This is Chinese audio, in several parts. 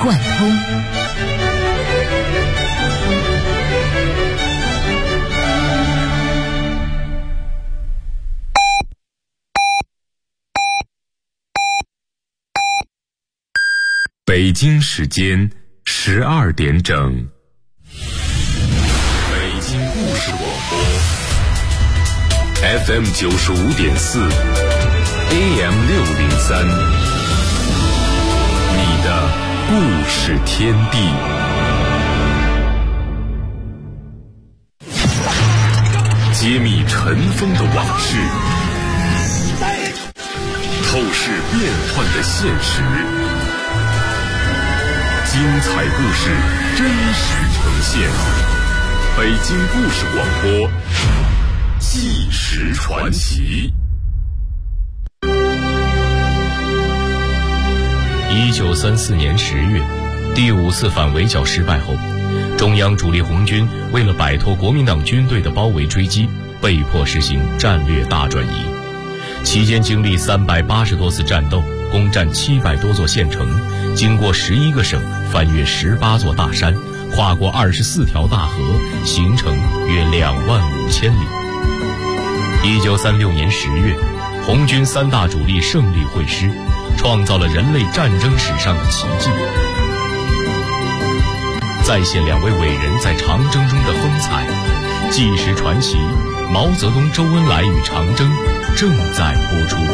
贯通。 北京时间12点整。北京故事广播 FM 95.4 AM 603，你的故事天地。揭秘尘封的往事，透视变幻的现实，精彩故事真实呈现。北京故事广播，纪实传奇。 1934年10月，第5次反围剿失败后，中央主力红军为了摆脱国民党军队的包围追击，被迫实行战略大转移。期间经历380多次战斗，攻占700多座县城，经过11个省，翻越18座大山，跨过24条大河，行程约25000里。1936年10月，红军3大主力胜利会师，创造了人类战争史上的奇迹，再现2位伟人在长征中的风采。纪实传奇，毛泽东、周恩来与长征正在播出。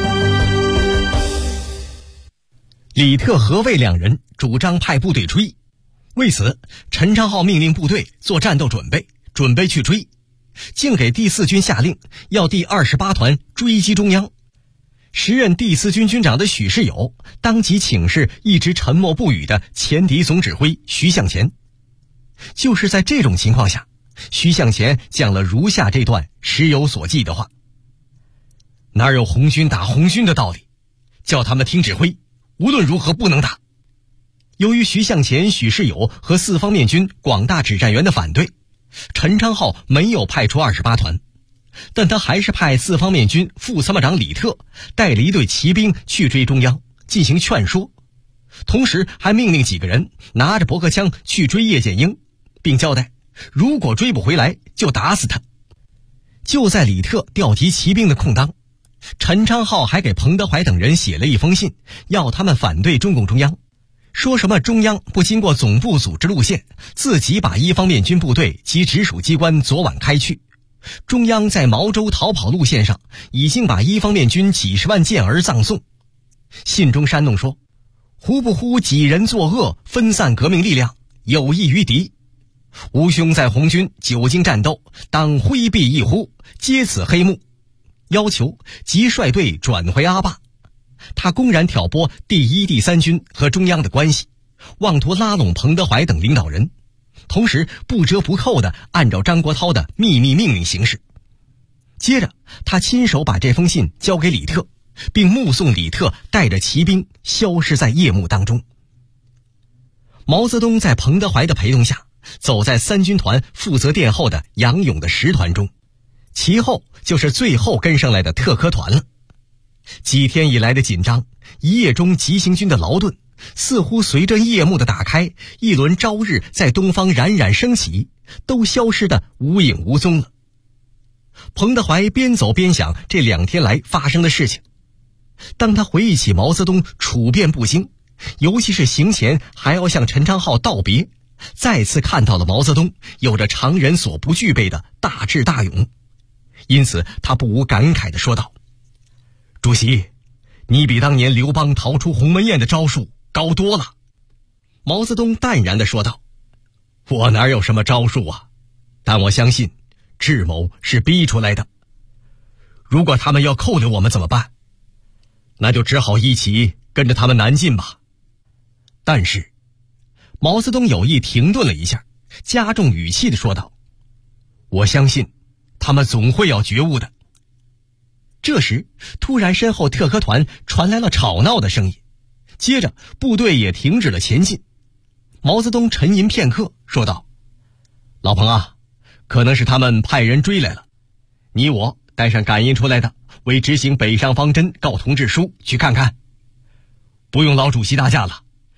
李特、何卫两人主张派部队追，为此陈昌浩命令部队做战斗准备去追，竟给第4军下令要第28团追击中央。时任第4军军长的许世友当即请示一直沉默不语的前敌总指挥徐向前。就是在这种情况下，徐向前讲了如下这段时有所记的话：哪有红军打红军的道理，叫他们听指挥，无论如何不能打。由于徐向前、许世友和4方面军广大指战员的反对，陈昌浩没有派出28团，但他还是派4方面军副参谋长李特带了一队骑兵去追中央进行劝说，同时还命令几个人拿着驳壳枪去追叶剑英，并交代如果追不回来就打死他。就在李特调集骑兵的空当，陈昌浩还给彭德怀等人写了一封信，要他们反对中共中央，说什么中央不经过总部组织路线，自己把1方面军部队及直属机关昨晚开去。中央在毛州逃跑路线上已经把1方面军几10万健儿葬送。信中煽动说，胡不乎几人作恶，分散革命力量，有益于敌。吾兄在红军久经战斗，当挥臂一呼，接此黑幕，要求即率队转回阿坝。他公然挑拨第1、第3军和中央的关系，妄图拉拢彭德怀等领导人，同时不折不扣地按照张国焘的秘密命令行事。接着他亲手把这封信交给李特，并目送李特带着骑兵消失在夜幕当中。毛泽东在彭德怀的陪同下，走在3军团负责殿后的杨勇的10团中，其后就是最后跟上来的特科团了。几天以来的紧张，一夜中急行军的劳顿，似乎随着夜幕的打开，一轮朝日在东方冉冉升起，都消失得无影无踪了。彭德怀边走边想这2天来发生的事情。当他回忆起毛泽东处变不惊，尤其是行前还要向陈昌浩道别，再次看到了毛泽东有着常人所不具备的大智大勇，因此他不无感慨地说道：主席，你比当年刘邦逃出鸿门宴的招数高多了。毛泽东淡然地说道：我哪有什么招数啊，但我相信智谋是逼出来的。如果他们要扣留我们怎么办？那就只好一起跟着他们南进吧。但是毛泽东有意停顿了一下，加重语气地说道：我相信他们总会要觉悟的。这时突然身后特科团传来了吵闹的声音，接着部队也停止了前进。毛泽东沉吟片刻说道：老彭啊，可能是他们派人追来了，你我带上感应出来的，为执行北上方针告同志书去看看。不用老主席大驾了，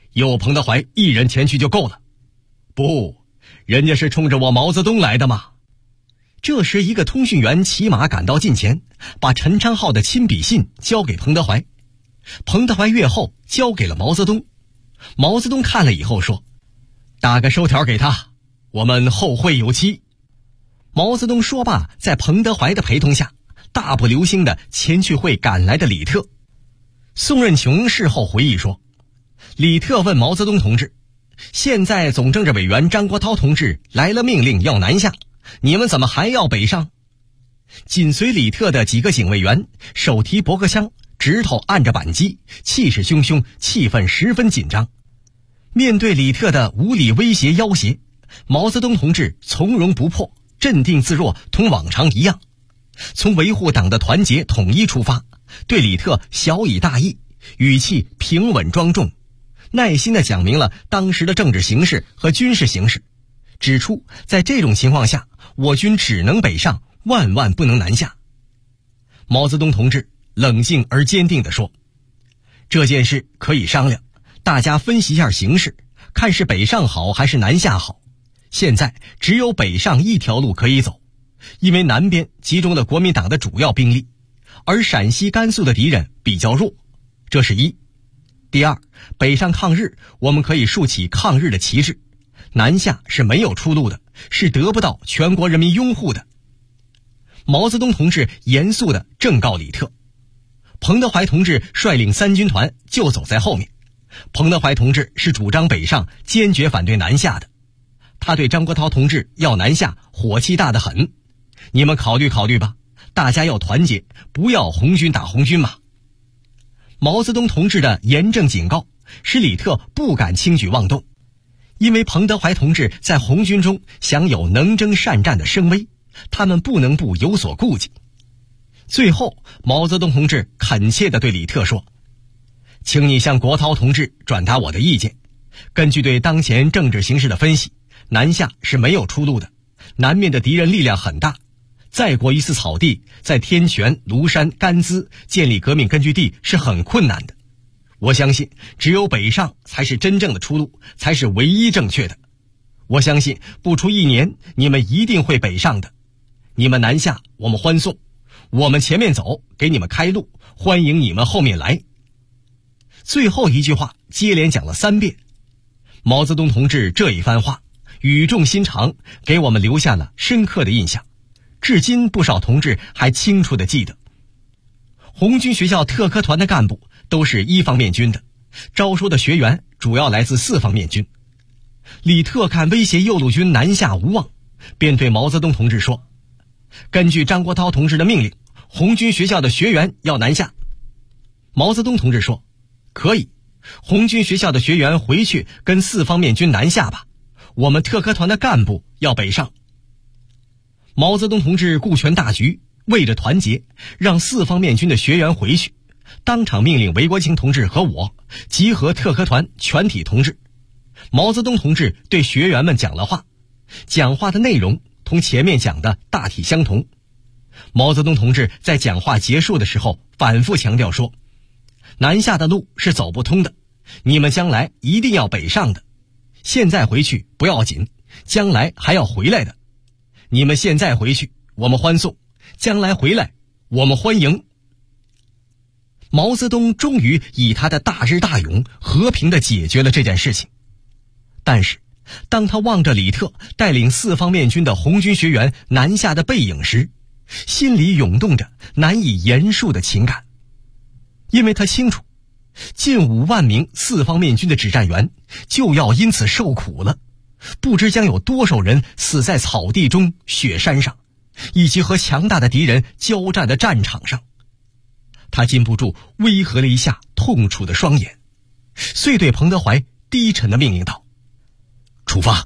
有彭德怀一人前去就够了。不，人家是冲着我毛泽东来的嘛。这时一个通讯员骑马赶到近前，把陈昌浩的亲笔信交给彭德怀。彭德怀阅后交给了毛泽东。毛泽东看了以后说，打个收条给他，我们后会有期。毛泽东说罢，在彭德怀的陪同下，大步流星地前去会赶来的李特。宋任穷事后回忆说，李特问毛泽东同志，现在总政治委员张国焘同志来了命令要南下，你们怎么还要北上？紧随李特的几个警卫员手提驳壳枪，指头按着扳机，气势汹汹，气氛十分紧张。面对李特的无理威胁要挟，毛泽东同志从容不迫，镇定自若，同往常一样。从维护党的团结统一出发，对李特小以大义，语气平稳庄重，耐心地讲明了当时的政治形势和军事形势，指出在这种情况下，我军只能北上，万万不能南下。毛泽东同志冷静而坚定地说，这件事可以商量，大家分析一下形势，看是北上好还是南下好。现在只有北上一条路可以走，因为南边集中了国民党的主要兵力，而陕西甘肃的敌人比较弱，这是一。第二，北上抗日，我们可以竖起抗日的旗帜，南下是没有出路的，是得不到全国人民拥护的。毛泽东同志严肃地正告李特，彭德怀同志率领3军团就走在后面，彭德怀同志是主张北上，坚决反对南下的。他对张国焘同志要南下火气大得很，你们考虑考虑吧，大家要团结，不要红军打红军嘛。毛泽东同志的严正警告使李特不敢轻举妄动，因为彭德怀同志在红军中享有能征善战的声威，他们不能不有所顾忌。最后毛泽东同志恳切地对李特说，请你向国焘同志转达我的意见，根据对当前政治形势的分析，南下是没有出路的，南面的敌人力量很大，再过一次草地，在天泉、庐山、甘孜建立革命根据地是很困难的。我相信只有北上才是真正的出路，才是唯一正确的。我相信不出1年，你们一定会北上的。你们南下，我们欢送，我们前面走，给你们开路，欢迎你们后面来。最后一句话接连讲了3遍。毛泽东同志这一番话语重心长，给我们留下了深刻的印象，至今不少同志还清楚地记得。红军学校特科团的干部都是1方面军的，招收的学员主要来自4方面军。李特看威胁右路军南下无望，便对毛泽东同志说，根据张国焘同志的命令，红军学校的学员要南下。毛泽东同志说，可以，红军学校的学员回去跟4方面军南下吧，我们特科团的干部要北上。毛泽东同志顾全大局，为着团结，让4方面军的学员回去，当场命令韦国清同志和我集合特科团全体同志。毛泽东同志对学员们讲了话，讲话的内容同前面讲的大体相同。毛泽东同志在讲话结束的时候反复强调说，南下的路是走不通的，你们将来一定要北上的，现在回去不要紧，将来还要回来的。你们现在回去，我们欢送；将来回来，我们欢迎。毛泽东终于以他的大智大勇和平地解决了这件事情。但是当他望着李特带领4方面军的红军学员南下的背影时，心里涌动着难以言述的情感。因为他清楚，近5万名4方面军的指战员就要因此受苦了，不知将有多少人死在草地中、雪山上，以及和强大的敌人交战的战场上。他禁不住微合了一下痛楚的双眼，遂对彭德怀低沉地命令道，出发。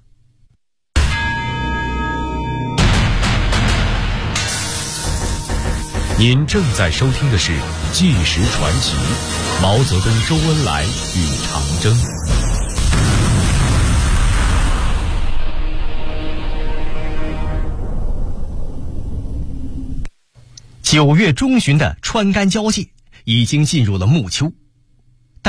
您正在收听的是《纪实传奇》，毛泽东、周恩来与长征。9月中旬的川甘交界已经进入了暮秋，但是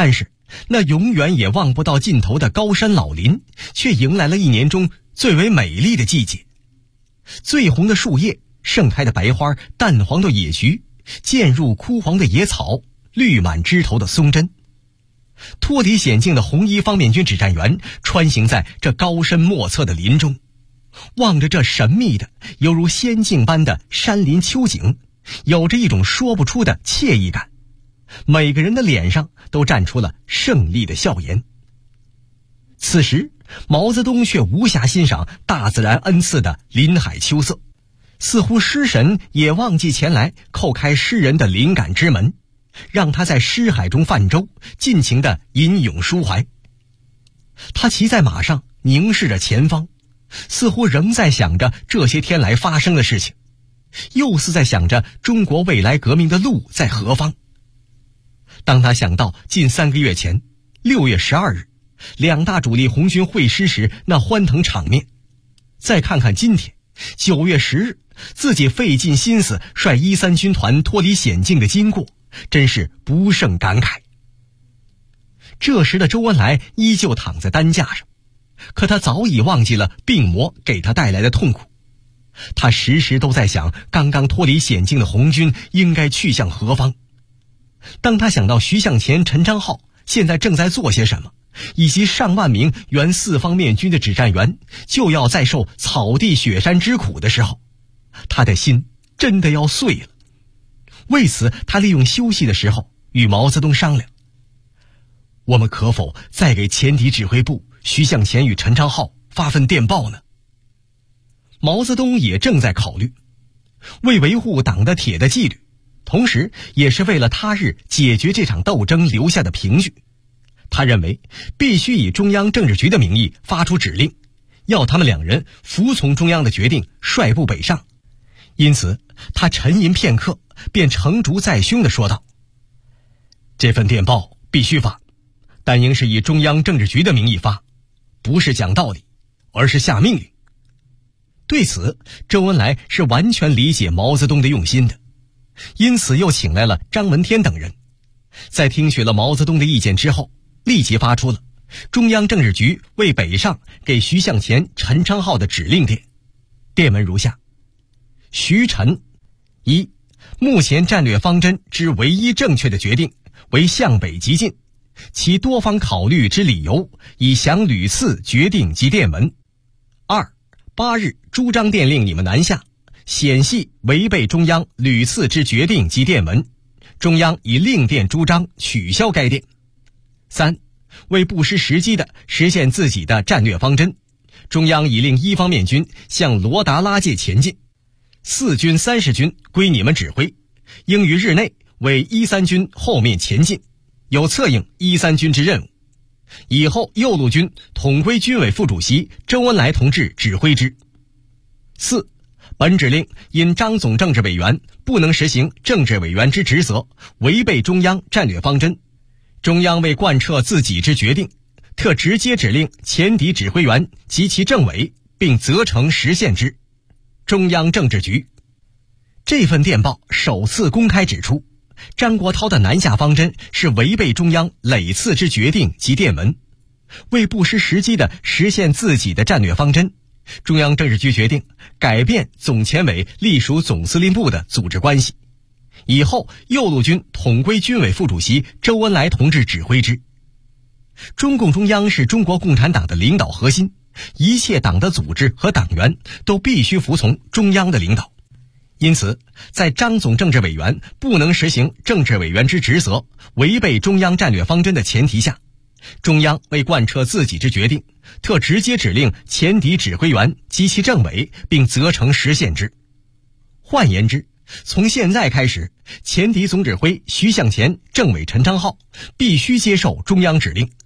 那永远也望不到尽头的高山老林，却迎来了一年中最为美丽的季节。最红的树叶，盛开的白花，淡黄的野菊，渐入枯黄的野草，绿满枝头的松针。脱离险境的红衣方面军指战员穿行在这高深莫测的林中，望着这神秘的犹如仙境般的山林秋景，有着一种说不出的惬意感。每个人的脸上都绽出了胜利的笑颜。此时毛泽东却无暇欣赏大自然恩赐的林海秋色，似乎诗神也忘记前来叩开诗人的灵感之门，让他在诗海中泛舟，尽情地吟咏抒怀。他骑在马上，凝视着前方，似乎仍在想着这些天来发生的事情，又似在想着中国未来革命的路在何方。当他想到近3个月前6月12日两大主力红军会师时那欢腾场面，再看看今天9月10日自己费尽心思率13军团脱离险境的经过，真是不胜感慨。这时的周恩来依旧躺在担架上，可他早已忘记了病魔给他带来的痛苦。他时时都在想刚刚脱离险境的红军应该去向何方。当他想到徐向前、陈昌浩现在正在做些什么，以及上万名原4方面军的指战员就要再受草地雪山之苦的时候，他的心真的要碎了。为此，他利用休息的时候与毛泽东商量，我们可否再给前敌指挥部徐向前与陈昌浩发份电报呢？毛泽东也正在考虑，为维护党的铁的纪律，同时也是为了他日解决这场斗争留下的凭据，他认为必须以中央政治局的名义发出指令，要他们2人服从中央的决定，率部北上。因此他沉吟片刻，便成竹在胸地说道，这份电报必须发，但应是以中央政治局的名义发，不是讲道理，而是下命令。对此，周恩来是完全理解毛泽东的用心的，因此又请来了张闻天等人，在听取了毛泽东的意见之后，立即发出了中央政治局为北上给徐向前、陈昌浩的指令电。电文如下：徐陈1，目前战略方针之唯一正确的决定为向北急进，其多方考虑之理由已详屡次决定及电文。2， 8日朱张电令你们南下，显系违背中央屡次之决定及电文，中央已令电朱张取消该电。3，为不失时机地实现自己的战略方针，中央已令1方面军向罗达拉界前进，4军30军归你们指挥，应于日内为13军后面前进，有策应13军之任务。以后右路军统归军委副主席周恩来同志指挥之。4，本指令因张总政治委员不能实行政治委员之职责，违背中央战略方针，中央为贯彻自己之决定，特直接指令前敌指挥员及其政委，并责成实现之。中央政治局。这份电报首次公开指出，张国焘的南下方针是违背中央累次之决定及电文，为不失时机地实现自己的战略方针，中央政治局决定改变总前委隶属总司令部的组织关系，以后右路军统归军委副主席周恩来同志指挥之。中共中央是中国共产党的领导核心，一切党的组织和党员都必须服从中央的领导。因此，在张总政治委员不能实行政治委员之职责，违背中央战略方针的前提下，中央为贯彻自己之决定，特直接指令前敌指挥员及其政委，并责成实现之。换言之，从现在开始，前敌总指挥徐向前、政委陈昌浩必须接受中央指令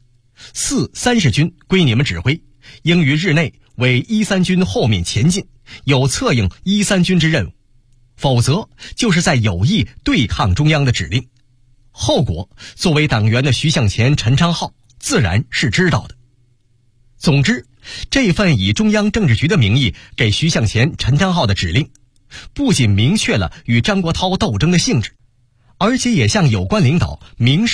，4、30军归你们指挥，应于日内为13军后面前进，有策应13军之任务，否则就是在有意对抗中央的指令。后果，作为党员的徐向前、陈昌浩自然是知道的。总之，这份以中央政治局的名义给徐向前、陈昌浩的指令，不仅明确了与张国焘斗争的性质，而且也向有关领导明示了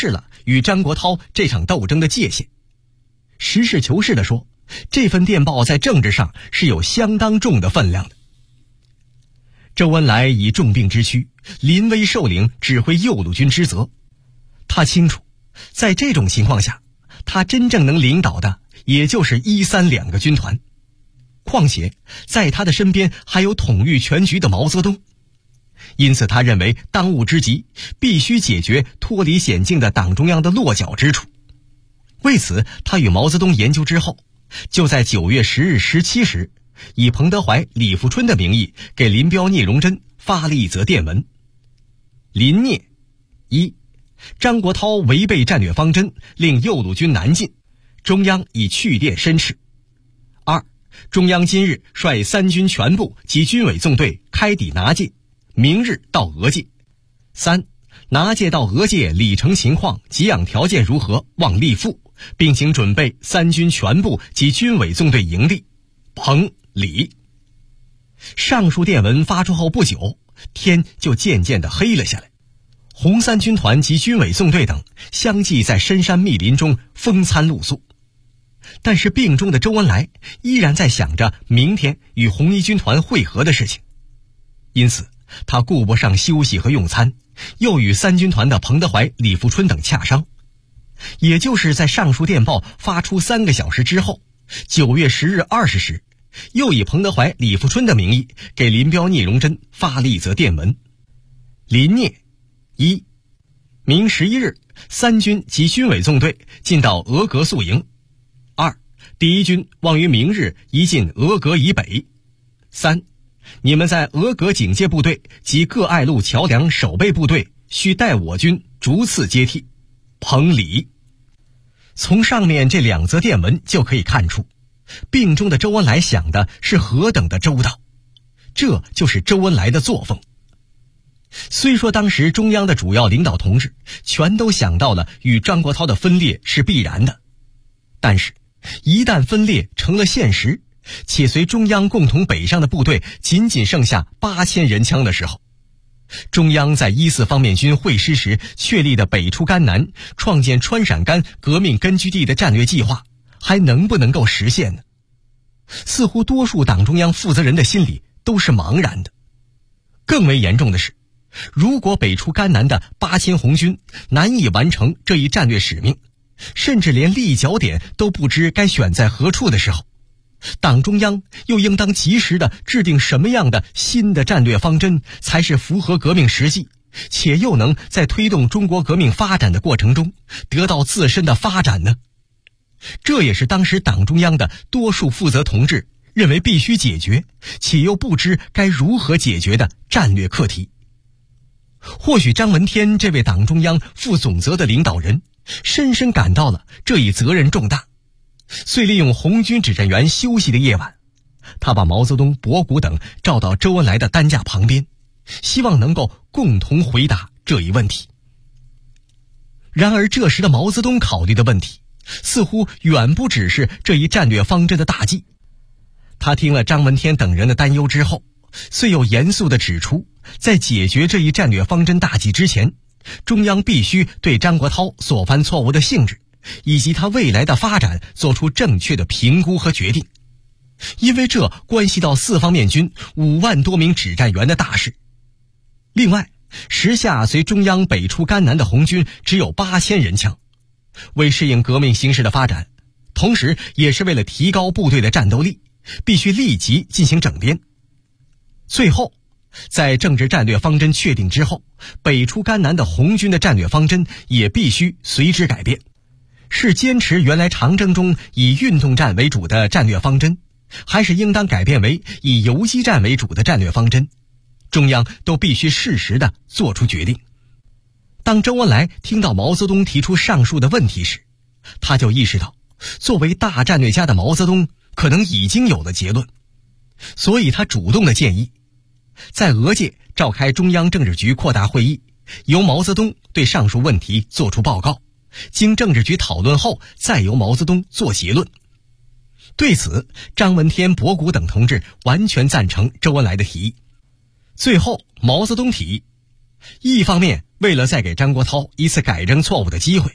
与张国焘这场斗争的界限。实事求是地说，这份电报在政治上是有相当重的分量的。周恩来以重病之躯临危受领指挥右路军之责，他清楚在这种情况下，他真正能领导的也就是1、3两个军团，况且在他的身边还有统御全局的毛泽东。因此他认为当务之急必须解决脱离险境的党中央的落脚之处。为此他与毛泽东研究之后，就在9月10日17时以彭德怀、李富春的名义给林彪、聂荣臻发了一则电文。林聂：一、张国焘违背战略方针，令右路军南进，中央已去电申斥。二、中央今日率3军全部及军委纵队开抵拿界，明日到俄界。三、拿界到俄界里程情况、给养条件如何，望立复，并请准备3军全部及军委纵队营地。彭、李。上述电文发出后不久，天就渐渐地黑了下来。红三军团及军委纵队等相继在深山密林中风餐露宿。但是病中的周恩来依然在想着明天与红一军团会合的事情，因此他顾不上休息和用餐，又与3军团的彭德怀、李富春等洽商。也就是在上述电报发出3个小时之后，9月10日20时，又以彭德怀、李富春的名义给林彪、聂荣臻发了一则电文。林聂：一、明11日3军及军委纵队进到俄格宿营。二、第一军望于明日移进俄格以北。三、你们在俄格警戒部队及各爱路桥梁守备部队需待我军逐次接替。彭、李。从上面这2则电文就可以看出，病中的周恩来想的是何等的周到，这就是周恩来的作风。虽说当时中央的主要领导同志全都想到了与张国焘的分裂是必然的，但是一旦分裂成了现实，且随中央共同北上的部队仅仅剩下8000人枪的时候，中央在1、4方面军会师时确立的北出甘南、创建川陕甘革命根据地的战略计划还能不能够实现呢？似乎多数党中央负责人的心里都是茫然的。更为严重的是，如果北出甘南的8000红军难以完成这一战略使命，甚至连立脚点都不知该选在何处的时候，党中央又应当及时地制定什么样的新的战略方针才是符合革命实际，且又能在推动中国革命发展的过程中得到自身的发展呢？这也是当时党中央的多数负责同志认为必须解决，且又不知该如何解决的战略课题。或许张闻天这位党中央负总责的领导人深深感到了这一责任重大，遂利用红军指战员休息的夜晚，他把毛泽东、博古等召到周恩来的担架旁边，希望能够共同回答这一问题。然而这时的毛泽东考虑的问题似乎远不只是这一战略方针的大计。他听了张闻天等人的担忧之后，遂又严肃地指出，在解决这一战略方针大计之前，中央必须对张国焘所犯错误的性质以及他未来的发展做出正确的评估和决定，因为这关系到4方面军5万多名指战员的大事。另外，时下随中央北出甘南的红军只有8000人枪，为适应革命形势的发展，同时也是为了提高部队的战斗力，必须立即进行整编。最后，在政治战略方针确定之后，北出甘南的红军的战略方针也必须随之改变，是坚持原来长征中以运动战为主的战略方针，还是应当改变为以游击战为主的战略方针，中央都必须适时地做出决定。当周恩来听到毛泽东提出上述的问题时，他就意识到作为大战略家的毛泽东可能已经有了结论，所以他主动地建议在俄界召开中央政治局扩大会议，由毛泽东对上述问题作出报告，经政治局讨论后再由毛泽东做结论。对此，张闻天、博古等同志完全赞成周恩来的提议。最后，毛泽东提议，一方面为了再给张国焘一次改正错误的机会，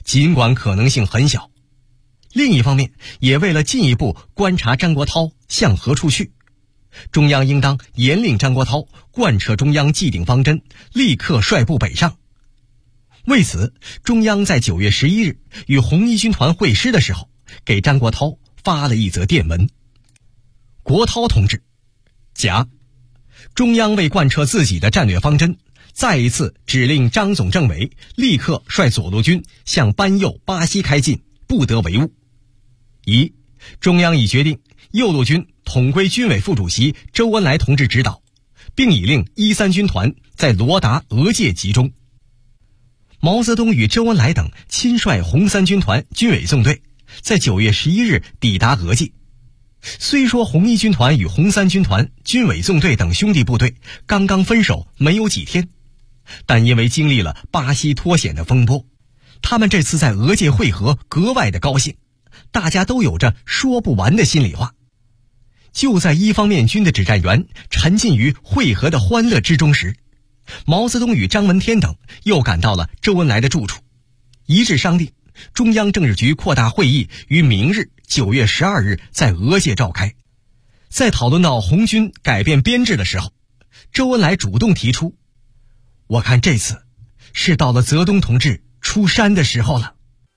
尽管可能性很小。另一方面，也为了进一步观察张国焘向何处去，中央应当严令张国焘贯彻中央既定方针，立刻率部北上。为此，中央在9月11日与红一军团会师的时候，给张国焘发了一则电文：国焘同志，甲，中央为贯彻自己的战略方针，再一次指令张总政委立刻率左路军向班右、巴西开进，不得为误。一，中央已决定右路军统归军委副主席周恩来同志指导，并已令13军团在罗达、俄界集中。毛泽东与周恩来等亲率红三军团军委纵队在9月11日抵达俄界。虽说红一军团与红三军团军委纵队等兄弟部队刚刚分手没有几天，但因为经历了巴西脱险的风波，他们这次在俄界会合格外的高兴，大家都有着说不完的心里话。就在一方面军的指战员沉浸于会合的欢乐之中时，毛泽东与张闻天等又赶到了周恩来的住处，一致商定中央政治局扩大会议于明日9月12日在俄界召开。在讨论到红军改变编制的时候，周恩来主动提出，我看这次是到了泽东同志出山的时候了。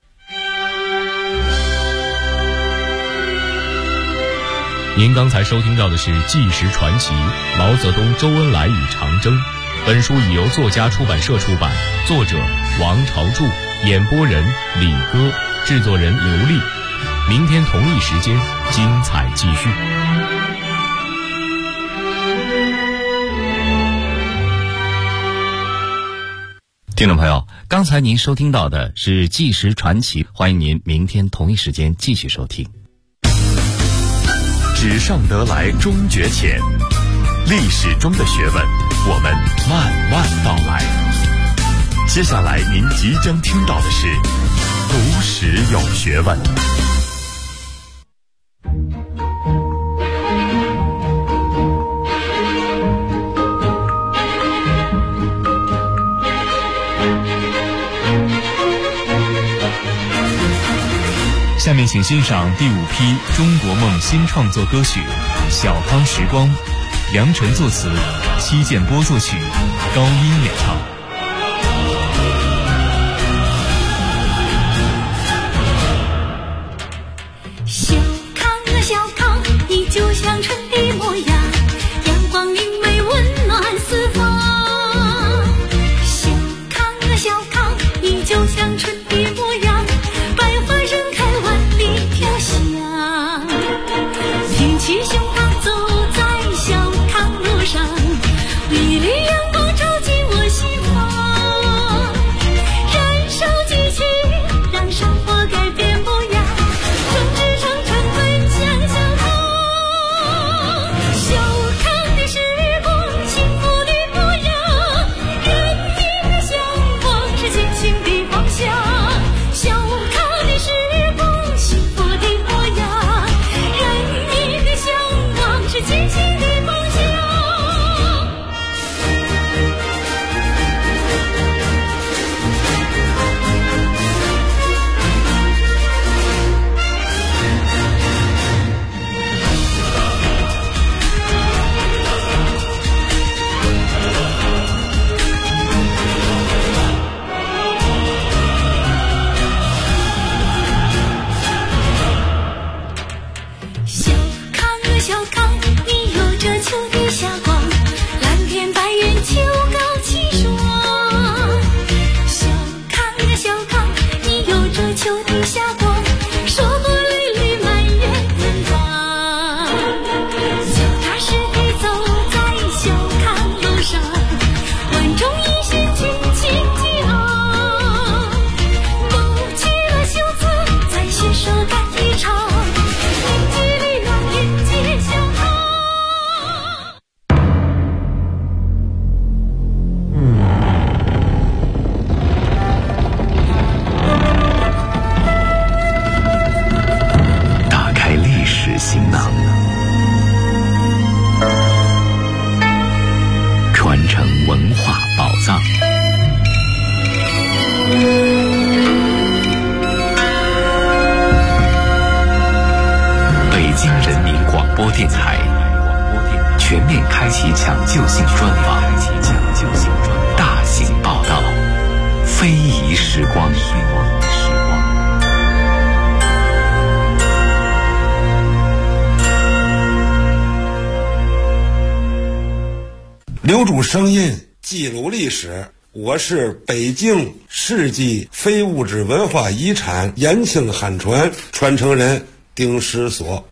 您刚才收听到的是《纪实传奇：毛泽东、周恩来与长征》。本书已由作家出版社出版，作者王朝柱，演播人李歌，制作人刘丽。明天同一时间，精彩继续。 听众朋友，刚才您收听到的是《纪实传奇》，欢迎您明天同一时间继续收听。 纸上得来终觉浅，历史中的学问，我们慢慢道来。接下来您即将听到的是读史有学问。 下面请欣赏第5批中国梦新创作歌曲《小康时光》，梁晨作词，戚建波作曲，高音演唱。 小康啊小康，你就像春的模样，阳光明媚温暖四方。小康啊小康，你就像春的模样，百花盛开万里飘香。挺起胸膛走在小康路上，美丽阳光照进我心房，燃烧激情，让生活改变模样，众志成城奔向小康。 播电台全面开启抢救性专访，大型报道，非遗时光。 留住声音，记录历史。我是北京世纪非物质文化遗产延庆汉传传承人丁石锁。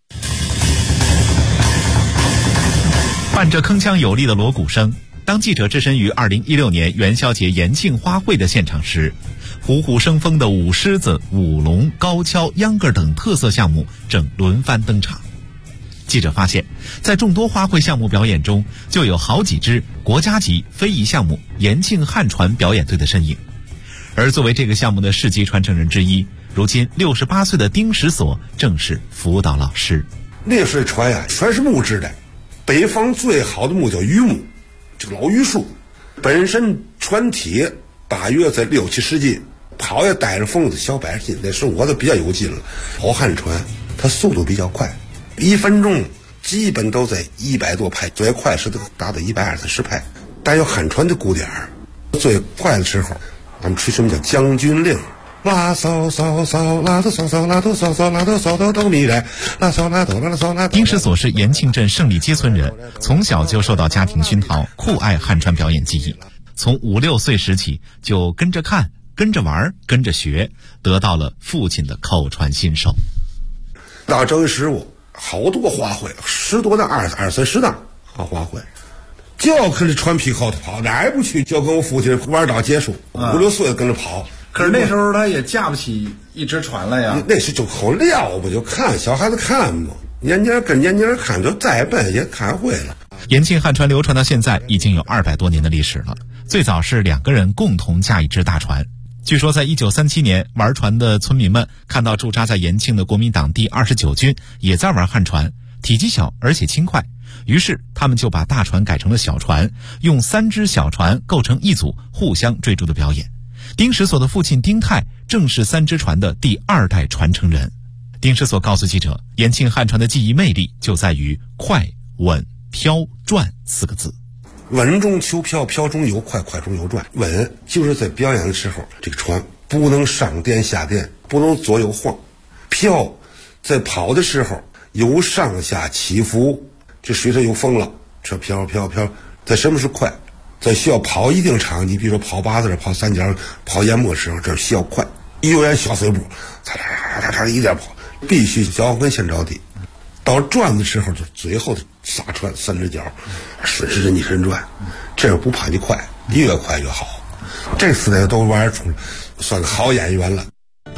伴着铿锵有力的锣鼓声，当记者置身于2016年元宵节延庆花卉的现场时，虎虎生风的舞狮子、舞龙、高跷、秧歌等特色项目正轮番登场。记者发现，在众多花卉项目表演中，就有好几支国家级非遗项目延庆汉传表演队的身影。而作为这个项目的世纪传承人之一，如今68岁的丁石锁正是辅导老师。 那水船呀，全是木质的，北方最好的木叫榆木，这个老榆树，本身船体大约在6、70斤，跑也带着风子小100斤，那时候我都比较有劲了。跑汉船，它速度比较快。1分钟基本都在100多拍，最快是达到120-130拍。但有汉传的鼓点儿，最快的时候，咱们吹什么叫将军令，拉骚骚骚，拉哆骚骚，拉哆骚骚，拉哆骚哆哆咪来，拉骚拉哆拉骚拉。 丁石锁是延庆镇胜利街村人，从小就受到家庭熏陶，酷爱汉传表演技艺。从5、6岁时起，就跟着看、跟着玩、跟着学，得到了父亲的口传心授。 到正时我。好多花卉，10多档、20、30档好花卉，就要跟着船皮后头跑，哪儿也不去，就跟我父亲玩到结束，5、6岁跟着跑。 可是那时候他也架不起一只船来呀。 那时就好撂不就看小孩子看嘛，年年跟年年看，就再笨也看会了。 延庆汉传流传到现在已经有200多年的历史了。最早是2个人共同驾一只大船。据说在1937年，玩船的村民们看到驻扎在延庆的国民党第29军也在玩汉船，体积小而且轻快，于是他们就把大船改成了小船，用3只小船构成一组，互相追逐的表演。丁石锁的父亲丁泰正是3只船的第2代传承人。丁石锁告诉记者，延庆汉传的技艺魅力就在于快、稳、飘、转4个字。 稳中求飘，飘中有快，快中有转。稳就是在表演的时候，这个船不能上颠下颠，不能左右晃。飘在跑的时候有上下起伏，这水上有风了，这飘飘飘。在什么是快？在需要跑一定场，你比如说跑8字、跑3角、跑淹没的时候，这需要快，有点小碎步，嚓嚓嚓嚓一点跑，必须脚跟先着地。到转的时候，就最后的刹船3只脚，顺时针逆时针转，这样不怕你快，越快越好。这4代都玩出，算个好演员了。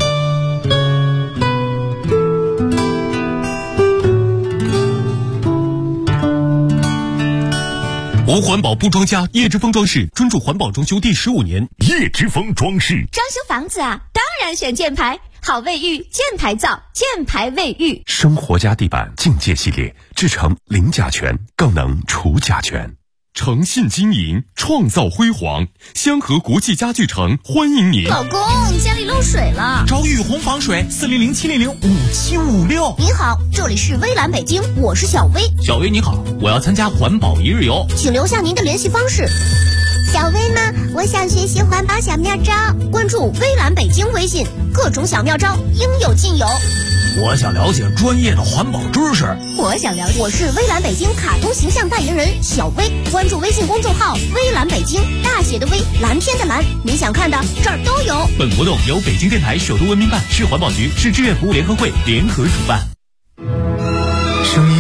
无环保不装家，叶之峰装饰专注环保装修第15年。 叶之峰装饰装修房子啊，当然选箭牌，好卫浴，箭牌造，箭牌卫浴。 生活家地板境界系列，制成零甲醛，更能除甲醛。诚信经营，创造辉煌。香河国际家具城欢迎您。 老公，家里漏水了， 找雨虹防水，400-700-5756。 你好，这里是微蓝北京，我是小薇。 小薇你好，我要参加环保1日游， 请留下您的联系方式。 小薇呢？我想学习环保小妙招， 关注微蓝北京微信，各种小妙招应有尽有。 我想了解专业的环保知识。 我想了解，我是微蓝北京卡通形象代言人小薇，关注微信公众号微蓝北京，大写的微，蓝天的蓝，你想看的这儿都有。 本活动由北京电台首都文明办、市环保局、市志愿服务联合会联合主办。 声音